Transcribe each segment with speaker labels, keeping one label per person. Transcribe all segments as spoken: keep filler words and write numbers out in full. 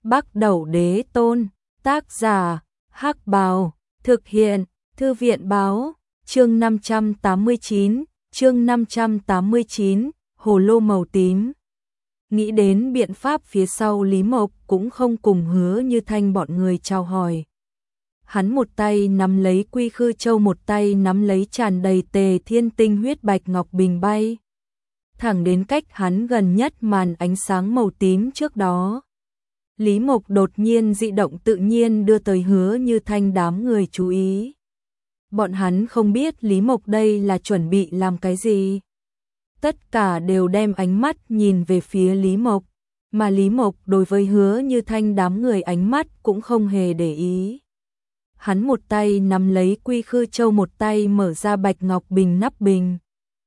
Speaker 1: Bắc Đẩu Đế Tôn, tác giả, Hắc Bào, thực hiện, Thư viện báo, chương năm trăm tám mươi chín, chương năm trăm tám mươi chín, hồ lô màu tím. Nghĩ đến biện pháp phía sau, Lý Mộc cũng không cùng Hứa Như Thanh bọn người chào hỏi. Hắn một tay nắm lấy Quy Khư Châu, một tay nắm lấy tràn đầy Tề Thiên tinh huyết bạch ngọc bình bay thẳng đến cách hắn gần nhất màn ánh sáng màu tím trước đó. Lý Mộc đột nhiên dị động tự nhiên đưa tới Hứa Như Thanh đám người chú ý. Bọn hắn không biết Lý Mộc đây là chuẩn bị làm cái gì. Tất cả đều đem ánh mắt nhìn về phía Lý Mộc, mà Lý Mộc đối với Hứa Như Thanh đám người ánh mắt cũng không hề để ý. Hắn một tay nắm lấy Quy Khư Châu, một tay mở ra bạch ngọc bình nắp bình,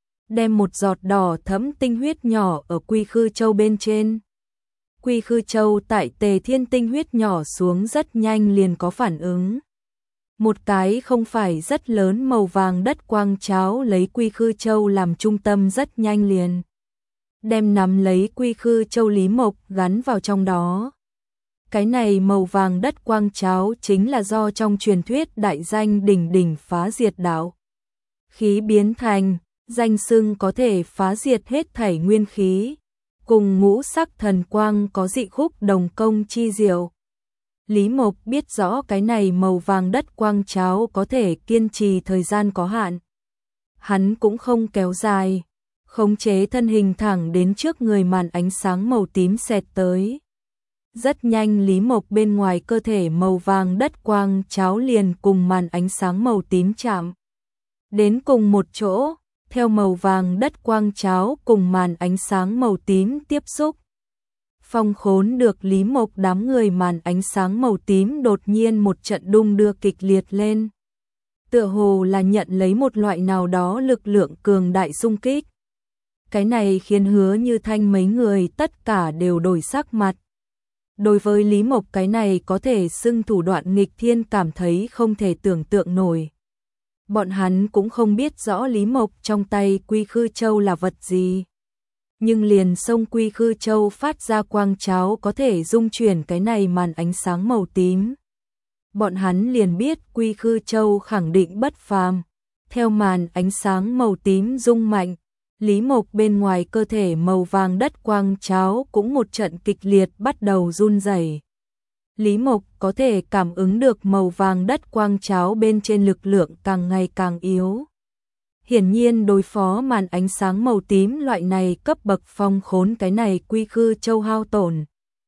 Speaker 1: đem một giọt đỏ thẫm tinh huyết nhỏ ở Quy Khư Châu bên trên. Quy Khư Châu tại Tề Thiên tinh huyết nhỏ xuống rất nhanh liền có phản ứng. Một cái không phải rất lớn màu vàng đất quang cháo lấy Quy Khư Châu làm trung tâm rất nhanh liền đem nắm lấy Quy Khư Châu Lý Mộc gắn vào trong đó. Cái này màu vàng đất quang cháo chính là do trong truyền thuyết đại danh đỉnh đỉnh phá diệt đạo khí biến thành, danh xưng có thể phá diệt hết thảy nguyên khí, cùng ngũ sắc thần quang có dị khúc đồng công chi diệu. Lý Mộc biết rõ cái này màu vàng đất quang cháo có thể kiên trì thời gian có hạn. Hắn cũng không kéo dài, khống chế thân hình thẳng đến trước người, màn ánh sáng màu tím xẹt tới. Rất nhanh Lý Mộc bên ngoài cơ thể màu vàng đất quang cháo liền cùng màn ánh sáng màu tím chạm đến cùng một chỗ, theo màu vàng đất quang cháo cùng màn ánh sáng màu tím tiếp xúc. Phong khốn được Lý Mộc đám người, màn ánh sáng màu tím đột nhiên một trận đung đưa kịch liệt lên. Tựa hồ là nhận lấy một loại nào đó lực lượng cường đại xung kích. Cái này khiến Hứa Như Thanh mấy người tất cả đều đổi sắc mặt. Đối với Lý Mộc cái này có thể xưng thủ đoạn nghịch thiên cảm thấy không thể tưởng tượng nổi. Bọn hắn cũng không biết rõ Lý Mộc trong tay Quy Khư Châu là vật gì. Nhưng liền xông Quy Khư Châu phát ra quang cháo có thể dung chuyển cái này màn ánh sáng màu tím. Bọn hắn liền biết Quy Khư Châu khẳng định bất phàm. Theo màn ánh sáng màu tím rung mạnh, Lý Mộc bên ngoài cơ thể màu vàng đất quang cháo cũng một trận kịch liệt bắt đầu run rẩy. Lý Mộc có thể cảm ứng được màu vàng đất quang cháo bên trên lực lượng càng ngày càng yếu. Hiển nhiên đối phó màn ánh sáng màu tím loại này cấp bậc phong khốn cái này Quy Khư Châu hao tổn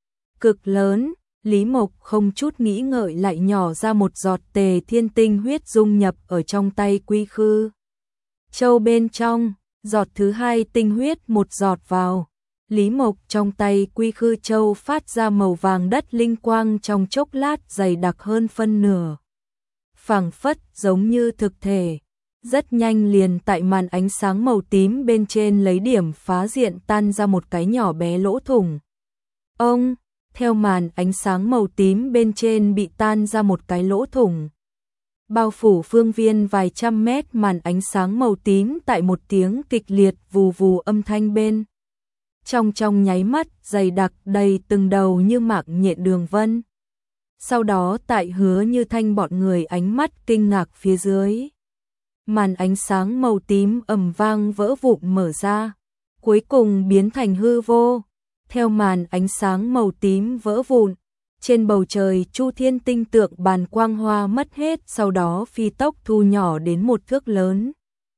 Speaker 1: cực lớn. Lý Mộc không chút nghĩ ngợi lại nhỏ ra một giọt Tề Thiên tinh huyết dung nhập ở trong tay Quy Khư Châu bên trong. Giọt thứ hai tinh huyết một giọt vào, Lý Mộc trong tay Quy Khư Châu phát ra màu vàng đất linh quang trong chốc lát dày đặc hơn phân nửa. Phảng phất giống như thực thể, rất nhanh liền tại màn ánh sáng màu tím bên trên lấy điểm phá diện tan ra một cái nhỏ bé lỗ thủng. Ông, theo màn ánh sáng màu tím bên trên bị tan ra một cái lỗ thủng. Bao phủ phương viên vài trăm mét, màn ánh sáng màu tím tại một tiếng kịch liệt vù vù âm thanh bên trong trong nháy mắt dày đặc đầy từng đầu như mạc nhện đường vân. Sau đó tại Hứa Như Thanh bọn người ánh mắt kinh ngạc phía dưới, màn ánh sáng màu tím ầm vang vỡ vụn mở ra, cuối cùng biến thành hư vô. Theo màn ánh sáng màu tím vỡ vụn, trên bầu trời Chu Thiên tinh tượng bàn quang hoa mất hết, sau đó phi tốc thu nhỏ đến một thước lớn.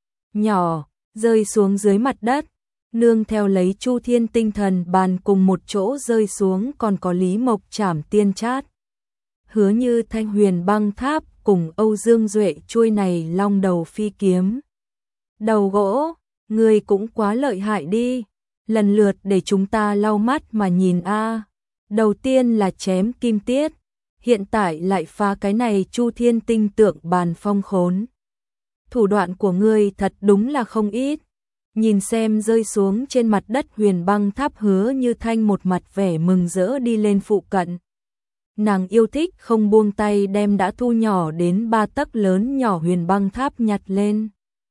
Speaker 1: Nhỏ, rơi xuống dưới mặt đất, nương theo lấy Chu Thiên tinh thần bàn cùng một chỗ rơi xuống còn có Lý Mộc trảm tiên chát. Hứa Như Thanh huyền băng tháp cùng Âu Dương Duệ chuôi này long đầu phi kiếm. Đầu gỗ, người cũng quá lợi hại đi, lần lượt để chúng ta lau mắt mà nhìn a. Đầu tiên là chém kim tiết, hiện tại lại phá cái này Chu Thiên tinh tượng bàn phong khốn. Thủ đoạn của ngươi thật đúng là không ít. Nhìn xem rơi xuống trên mặt đất huyền băng tháp, Hứa Như Thanh một mặt vẻ mừng rỡ đi lên phụ cận. Nàng yêu thích không buông tay đem đã thu nhỏ đến ba tấc lớn nhỏ huyền băng tháp nhặt lên.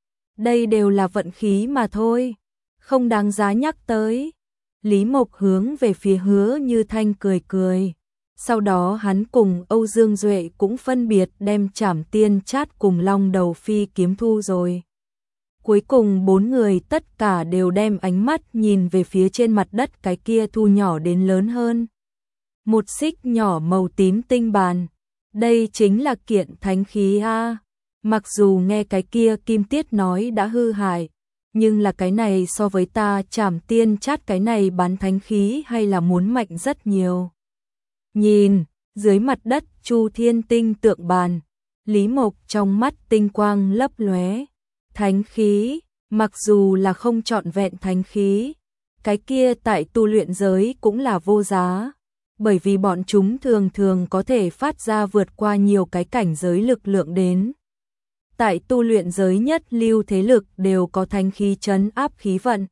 Speaker 1: Đây đều là vận khí mà thôi, không đáng giá nhắc tới. Lý Mộc hướng về phía Hứa Như Thanh cười cười. Sau đó hắn cùng Âu Dương Duệ cũng phân biệt đem Trảm Tiên Chát cùng Long Đầu Phi kiếm thu rồi. Cuối cùng bốn người tất cả đều đem ánh mắt nhìn về phía trên mặt đất cái kia thu nhỏ đến lớn hơn. Một xích nhỏ màu tím tinh bàn. Đây chính là kiện thánh khí a. Mặc dù nghe cái kia Kim Tiết nói đã hư hại, nhưng là cái này so với ta Trảm Tiên Chát cái này bán thánh khí hay là muốn mạnh rất nhiều. Nhìn, dưới mặt đất Chu Thiên Tinh tượng bàn, Lý Mộc trong mắt tinh quang lấp lóe. Thánh khí, mặc dù là không trọn vẹn thánh khí, cái kia tại tu luyện giới cũng là vô giá, bởi vì bọn chúng thường thường có thể phát ra vượt qua nhiều cái cảnh giới lực lượng đến. Tại tu luyện giới nhất lưu thế lực đều có thánh khí trấn áp khí vận.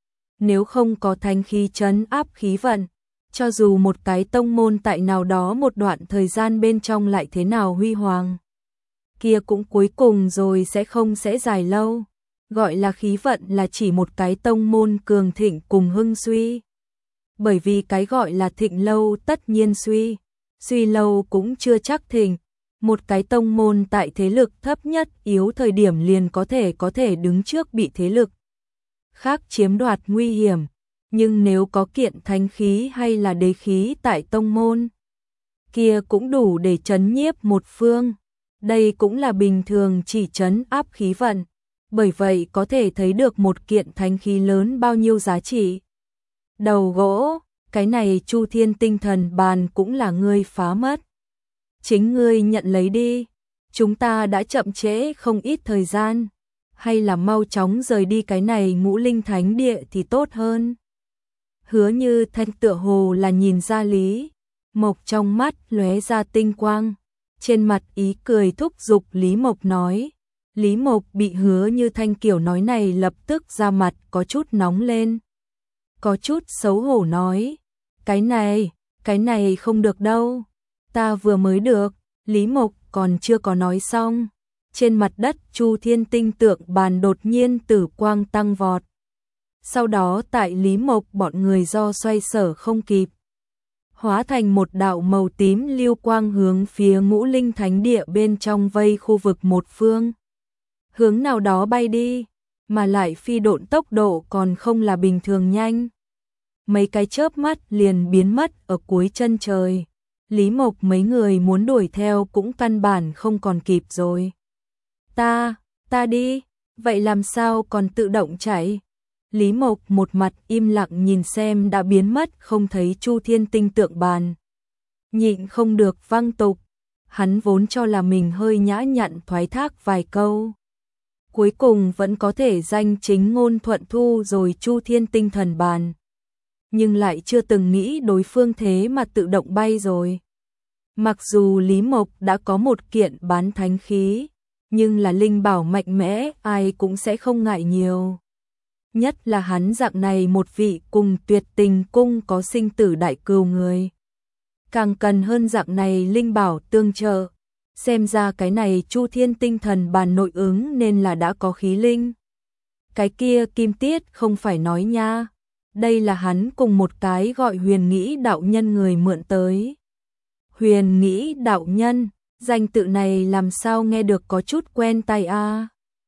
Speaker 1: Nếu không có thánh khí trấn áp khí vận, cho dù một cái tông môn tại nào đó một đoạn thời gian bên trong lại thế nào huy hoàng, kia cũng cuối cùng rồi sẽ không sẽ dài lâu. Gọi là khí vận là chỉ một cái tông môn cường thịnh cùng hưng suy. Bởi vì cái gọi là thịnh lâu tất nhiên suy, suy lâu cũng chưa chắc thịnh. Một cái tông môn tại thế lực thấp nhất yếu thời điểm liền có thể có thể đứng trước bị thế lực khác chiếm đoạt nguy hiểm. Nhưng nếu có kiện thánh khí hay là đế khí tại tông môn, kia cũng đủ để trấn nhiếp một phương. Đây cũng là bình thường chỉ trấn áp khí vận. Bởi vậy có thể thấy được một kiện thánh khí lớn bao nhiêu giá trị. Đầu gỗ, cái này Chu Thiên Tinh Thần bàn cũng là ngươi phá mất. Chính ngươi nhận lấy đi, chúng ta đã chậm trễ không ít thời gian, hay là mau chóng rời đi cái này Ngũ Linh Thánh Địa thì tốt hơn. Hứa Như Thanh tựa hồ là nhìn ra Lý Mộc trong mắt lóe ra tinh quang, trên mặt ý cười thúc giục Lý Mộc nói. Lý Mộc bị Hứa Như Thanh kiểu nói này lập tức ra mặt có chút nóng lên. Có chút xấu hổ nói, cái này, cái này không được đâu, ta vừa mới được. Lý Mộc còn chưa có nói xong, trên mặt đất Chu Thiên Tinh tượng bàn đột nhiên tử quang tăng vọt. Sau đó tại Lý Mộc bọn người do xoay sở không kịp, hóa thành một đạo màu tím lưu quang hướng phía Ngũ Linh Thánh Địa bên trong vây khu vực một phương. Hướng nào đó bay đi, mà lại phi độn tốc độ còn không là bình thường nhanh. Mấy cái chớp mắt liền biến mất ở cuối chân trời. Lý Mộc mấy người muốn đuổi theo cũng căn bản không còn kịp rồi. Ta, ta đi, vậy làm sao còn tự động chạy? Lý Mộc một mặt im lặng nhìn xem đã biến mất không thấy Chu Thiên Tinh tượng bàn. Nhịn không được văng tục, hắn vốn cho là mình hơi nhã nhặn thoái thác vài câu. Cuối cùng vẫn có thể danh chính ngôn thuận thu rồi Chu Thiên Tinh thần bàn. Nhưng lại chưa từng nghĩ đối phương thế mà tự động bay rồi. Mặc dù Lý Mộc đã có một kiện bán thánh khí, nhưng là linh bảo mạnh mẽ ai cũng sẽ không ngại nhiều. Nhất là hắn dạng này một vị cùng Tuyệt Tình cung có sinh tử đại cừu người. Càng cần hơn dạng này linh bảo tương trợ. Xem ra cái này Chu Thiên Tinh thần bàn nội ứng nên là đã có khí linh. Cái kia Kim Tiết không phải nói nha. Đây là hắn cùng một cái gọi Huyền Nghĩ đạo nhân người mượn tới. Huyền Nghĩ đạo nhân, danh tự này làm sao nghe được có chút quen tai a.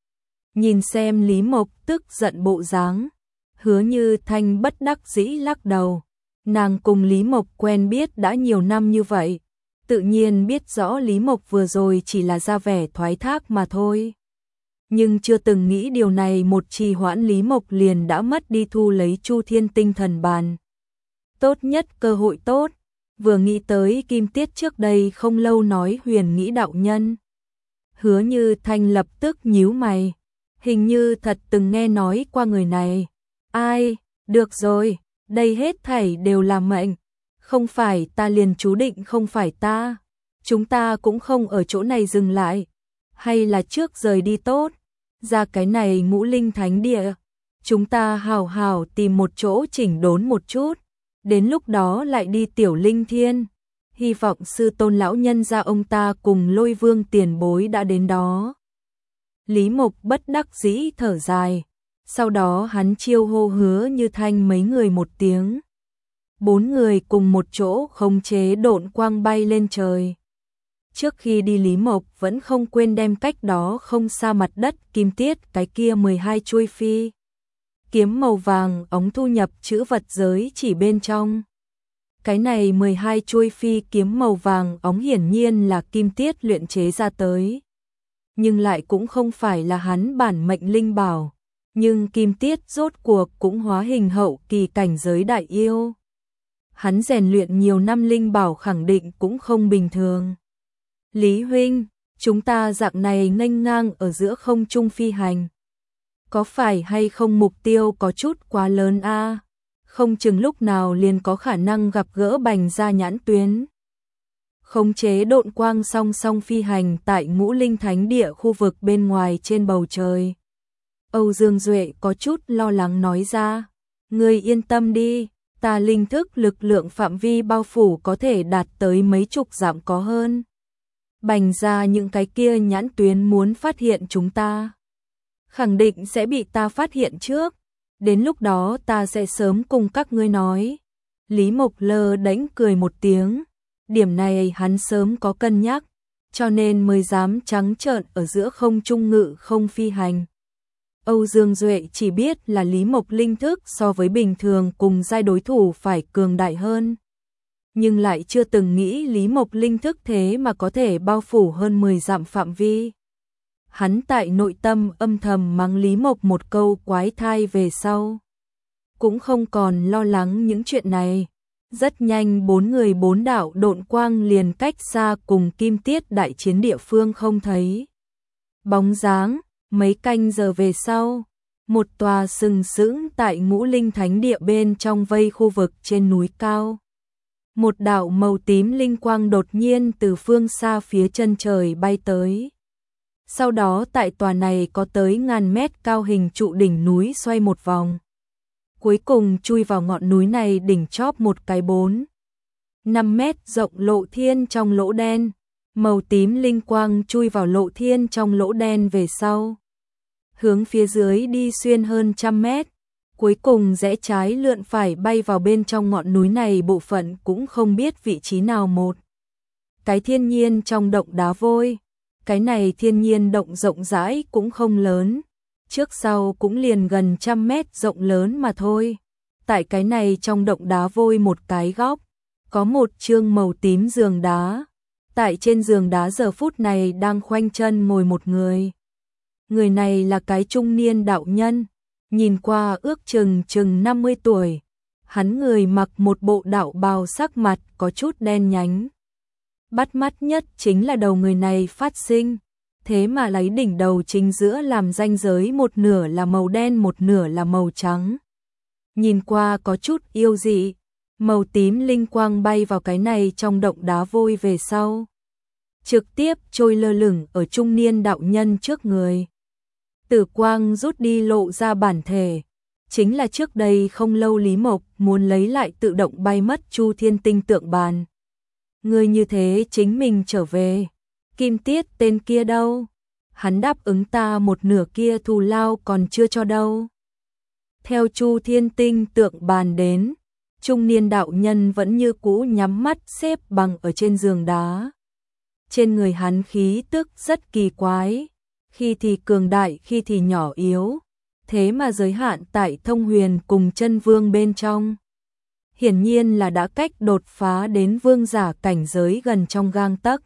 Speaker 1: Nhìn xem Lý Mộc tức giận bộ dáng, Hứa Như Thanh bất đắc dĩ lắc đầu. Nàng cùng Lý Mộc quen biết đã nhiều năm như vậy, tự nhiên biết rõ Lý Mộc vừa rồi chỉ là ra vẻ thoái thác mà thôi. Nhưng chưa từng nghĩ điều này một trì hoãn Lý Mộc liền đã mất đi thu lấy Chu Thiên Tinh thần bàn. Tốt nhất cơ hội tốt, vừa nghĩ tới Kim Tiết trước đây không lâu nói Huyền Nghĩ đạo nhân. Hứa Như Thanh lập tức nhíu mày, hình như thật từng nghe nói qua người này. Ai, được rồi, đây hết thảy đều là mệnh, không phải ta liền chú định không phải ta. Chúng ta cũng không ở chỗ này dừng lại, hay là trước rời đi tốt, ra cái này Ngũ Linh Thánh Địa, chúng ta hào hào tìm một chỗ chỉnh đốn một chút, đến lúc đó lại đi Tiểu Linh Thiên. Hy vọng sư tôn lão nhân gia ông ta cùng Lôi Vương tiền bối đã đến đó. Lý Mộc bất đắc dĩ thở dài, sau đó hắn chiêu hô Hứa Như Thanh mấy người một tiếng. Bốn người cùng một chỗ khống chế độn quang bay lên trời. Trước khi đi Lý Mộc vẫn không quên đem cách đó không xa mặt đất kim tiết cái kia mười hai chuôi phi kiếm màu vàng ống thu nhập chữ vật giới chỉ bên trong. Cái này mười hai chuôi phi kiếm màu vàng ống hiển nhiên là kim tiết luyện chế ra tới. Nhưng lại cũng không phải là hắn bản mệnh linh bảo. Nhưng kim tiết rốt cuộc cũng hóa hình hậu kỳ cảnh giới đại yêu. Hắn rèn luyện nhiều năm linh bảo khẳng định cũng không bình thường. Lý huynh, chúng ta dạng này nghênh ngang ở giữa không trung phi hành. Có phải hay không mục tiêu có chút quá lớn a? Không chừng lúc nào liền có khả năng gặp gỡ Bành gia nhãn tuyến. Khống chế độn quang song song phi hành tại Ngũ Linh Thánh Địa khu vực bên ngoài trên bầu trời. Âu Dương Duệ có chút lo lắng nói ra, ngươi yên tâm đi, ta linh thức lực lượng phạm vi bao phủ có thể đạt tới mấy chục dặm có hơn. Bành gia những cái kia nhãn tuyến muốn phát hiện chúng ta, khẳng định sẽ bị ta phát hiện trước, đến lúc đó ta sẽ sớm cùng các ngươi nói. Lý Mộc lơ đánh cười một tiếng, điểm này hắn sớm có cân nhắc, cho nên mới dám trắng trợn ở giữa không trung ngự không phi hành. Âu Dương Duệ chỉ biết là Lý Mộc linh thức so với bình thường cùng giai đối thủ phải cường đại hơn. Nhưng lại chưa từng nghĩ Lý Mộc linh thức thế mà có thể bao phủ hơn mười dặm phạm vi. Hắn tại nội tâm âm thầm mắng Lý Mộc một câu quái thai về sau. Cũng không còn lo lắng những chuyện này. Rất nhanh bốn người bốn đạo độn quang liền cách xa cùng kim tiết đại chiến địa phương không thấy bóng dáng. Mấy canh giờ về sau, một tòa sừng sững tại Ngũ Linh Thánh Địa bên trong vây khu vực trên núi cao. Một đạo màu tím linh quang đột nhiên từ phương xa phía chân trời bay tới. Sau đó tại tòa này có tới ngàn mét cao hình trụ đỉnh núi xoay một vòng. Cuối cùng chui vào ngọn núi này đỉnh chóp một cái bốn, năm mét rộng lộ thiên trong lỗ đen. Màu tím linh quang chui vào lộ thiên trong lỗ đen về sau. Hướng phía dưới đi xuyên hơn trăm mét. Cuối cùng rẽ trái lượn phải bay vào bên trong ngọn núi này bộ phận cũng không biết vị trí nào một. Cái thiên nhiên trong động đá vôi. Cái này thiên nhiên động rộng rãi cũng không lớn. Trước sau cũng liền gần trăm mét rộng lớn mà thôi. Tại cái này trong động đá vôi một cái góc. Có một chương màu tím giường đá. Tại trên giường đá giờ phút này đang khoanh chân ngồi một người. Người này là cái trung niên đạo nhân, nhìn qua ước chừng chừng năm mươi tuổi. Hắn người mặc một bộ đạo bào sắc mặt có chút đen nhánh. Bắt mắt nhất chính là đầu người này phát sinh, thế mà lấy đỉnh đầu chính giữa làm ranh giới một nửa là màu đen một nửa là màu trắng. Nhìn qua có chút yêu dị. Màu tím linh quang bay vào cái này trong động đá vôi về sau. Trực tiếp trôi lơ lửng ở trung niên đạo nhân trước người. Tử quang rút đi lộ ra bản thể. Chính là trước đây không lâu Lý Mộc muốn lấy lại tự động bay mất Chu Thiên Tinh tượng bàn. Người như thế chính mình trở về. Kim Tiết tên kia đâu? Hắn đáp ứng ta một nửa kia thù lao còn chưa cho đâu. Theo Chu Thiên Tinh tượng bàn đến. Trung niên đạo nhân vẫn như cũ nhắm mắt xếp bằng ở trên giường đá. Trên người hắn khí tức rất kỳ quái, khi thì cường đại khi thì nhỏ yếu, thế mà giới hạn tại thông huyền cùng chân vương bên trong. Hiển nhiên là đã cách đột phá đến vương giả cảnh giới gần trong gang tấc.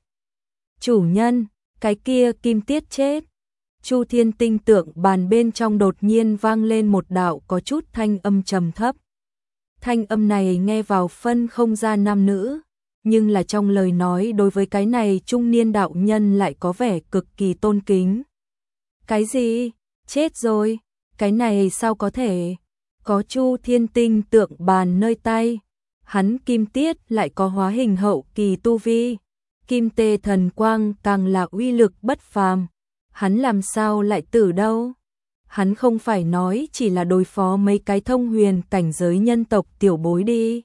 Speaker 1: Chủ nhân, cái kia Kim Tiết chết. Chu Thiên Tinh tượng bàn bên trong đột nhiên vang lên một đạo có chút thanh âm trầm thấp. Thanh âm này nghe vào phân không ra nam nữ, nhưng là trong lời nói đối với cái này trung niên đạo nhân lại có vẻ cực kỳ tôn kính. Cái gì? Chết rồi? Cái này sao có thể? Có Chu Thiên Tinh tượng bàn nơi tay, hắn Kim Tiết lại có hóa hình hậu kỳ tu vi, Kim Tê thần quang càng là uy lực bất phàm, hắn làm sao lại tử đâu? Hắn không phải nói chỉ là đối phó mấy cái thông huyền cảnh giới nhân tộc tiểu bối đi.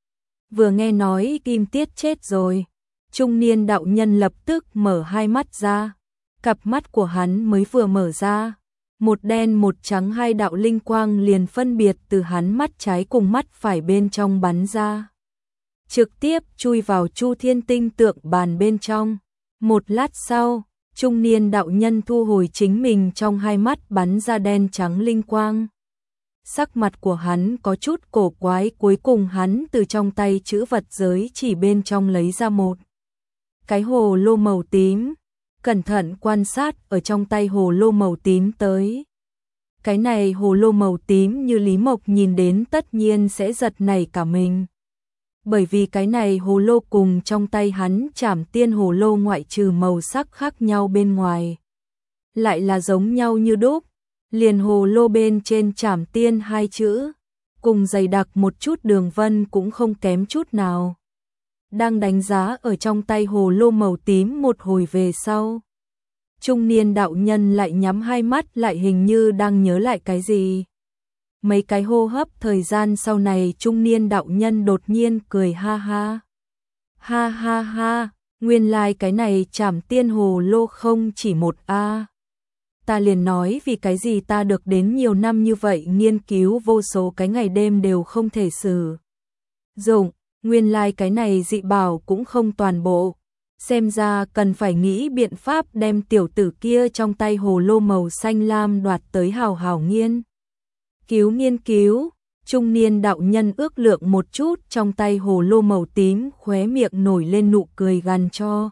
Speaker 1: Vừa nghe nói Kim Tiết chết rồi, trung niên đạo nhân lập tức mở hai mắt ra. Cặp mắt của hắn mới vừa mở ra, một đen một trắng hai đạo linh quang liền phân biệt từ hắn mắt trái cùng mắt phải bên trong bắn ra. Trực tiếp chui vào Chu Thiên Tinh tượng bàn bên trong. Một lát sau, trung niên đạo nhân thu hồi chính mình trong hai mắt bắn ra đen trắng linh quang. Sắc mặt của hắn có chút cổ quái, cuối cùng hắn từ trong tay chữ vật giới chỉ bên trong lấy ra một cái hồ lô màu tím, cẩn thận quan sát ở trong tay hồ lô màu tím tới. Cái này hồ lô màu tím như Lý Mộc nhìn đến tất nhiên sẽ giật nảy cả mình. Bởi vì cái này hồ lô cùng trong tay hắn Trảm Tiên hồ lô ngoại trừ màu sắc khác nhau bên ngoài, lại là giống nhau như đúc. Liền hồ lô bên trên Trảm Tiên hai chữ, cùng dày đặc một chút đường vân cũng không kém chút nào. Đang đánh giá ở trong tay hồ lô màu tím một hồi về sau, trung niên đạo nhân lại nhắm hai mắt lại, hình như đang nhớ lại cái gì. Mấy cái hô hấp thời gian sau này, trung niên đạo nhân đột nhiên cười ha ha. Ha ha ha, nguyên lai like cái này Trảm Tiên hồ lô không chỉ một a. Ta liền nói vì cái gì ta được đến nhiều năm như vậy nghiên cứu vô số cái ngày đêm đều không thể sử dụng, nguyên lai like cái này dị bảo cũng không toàn bộ. Xem ra cần phải nghĩ biện pháp đem tiểu tử kia trong tay hồ lô màu xanh lam đoạt tới hào hào nghiên. Cứu nghiên cứu, trung niên đạo nhân ước lượng một chút trong tay hồ lô màu tím, khóe miệng nổi lên nụ cười gằn cho.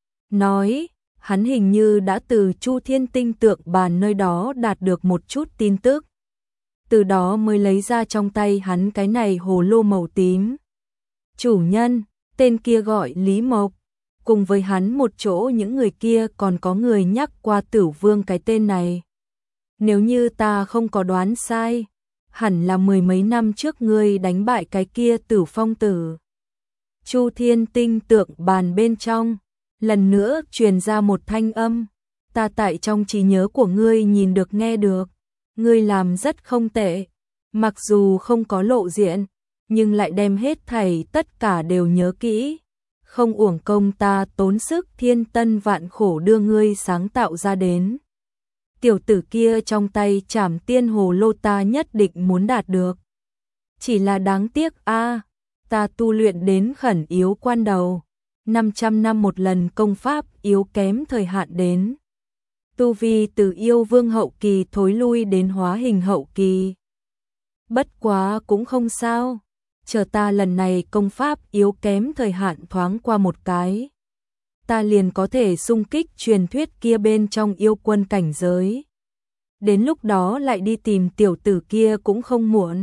Speaker 1: Nói, hắn hình như đã từ Chu Thiên Tinh tượng bàn nơi đó đạt được một chút tin tức. Từ đó mới lấy ra trong tay hắn cái này hồ lô màu tím. Chủ nhân, tên kia gọi Lý Mộc. Cùng với hắn một chỗ những người kia còn có người nhắc qua Tử Vương cái tên này. Nếu như ta không có đoán sai, hẳn là mười mấy năm trước ngươi đánh bại cái kia Tử Phong tử. Chu Thiên Tinh tượng bàn bên trong, lần nữa truyền ra một thanh âm. Ta tại trong trí nhớ của ngươi nhìn được nghe được, ngươi làm rất không tệ. Mặc dù không có lộ diện, nhưng lại đem hết thảy tất cả đều nhớ kỹ. Không uổng công ta tốn sức thiên tân vạn khổ đưa ngươi sáng tạo ra đến. Tiểu tử kia trong tay Trảm Tiên hồ lô ta nhất định muốn đạt được. Chỉ là đáng tiếc a, ta tu luyện đến khẩn yếu quan đầu, năm trăm năm một lần công pháp yếu kém thời hạn đến. Tu vi từ yêu vương hậu kỳ thối lui đến hóa hình hậu kỳ. Bất quá cũng không sao, chờ ta lần này công pháp yếu kém thời hạn thoáng qua một cái, ta liền có thể xung kích truyền thuyết kia bên trong yêu quân cảnh giới. Đến lúc đó lại đi tìm tiểu tử kia cũng không muộn.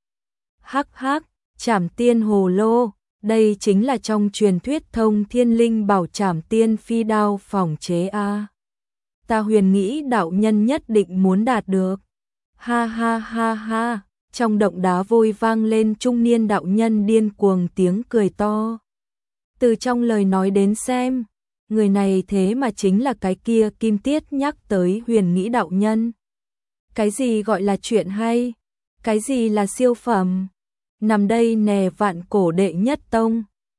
Speaker 1: Hắc hắc, Trảm Tiên hồ lô, đây chính là trong truyền thuyết thông thiên linh bảo Trảm Tiên phi đao phỏng chế a. Ta huyền nghĩ đạo nhân nhất định muốn đạt được. Ha ha ha ha. Trong động đá vôi vang lên trung niên đạo nhân điên cuồng tiếng cười to. Từ trong lời nói đến xem, người này thế mà chính là cái kia Kim Tiết nhắc tới huyền nghĩ đạo nhân. Cái gì gọi là chuyện hay? Cái gì là siêu phẩm? Nằm đây nè vạn cổ đệ nhất tông.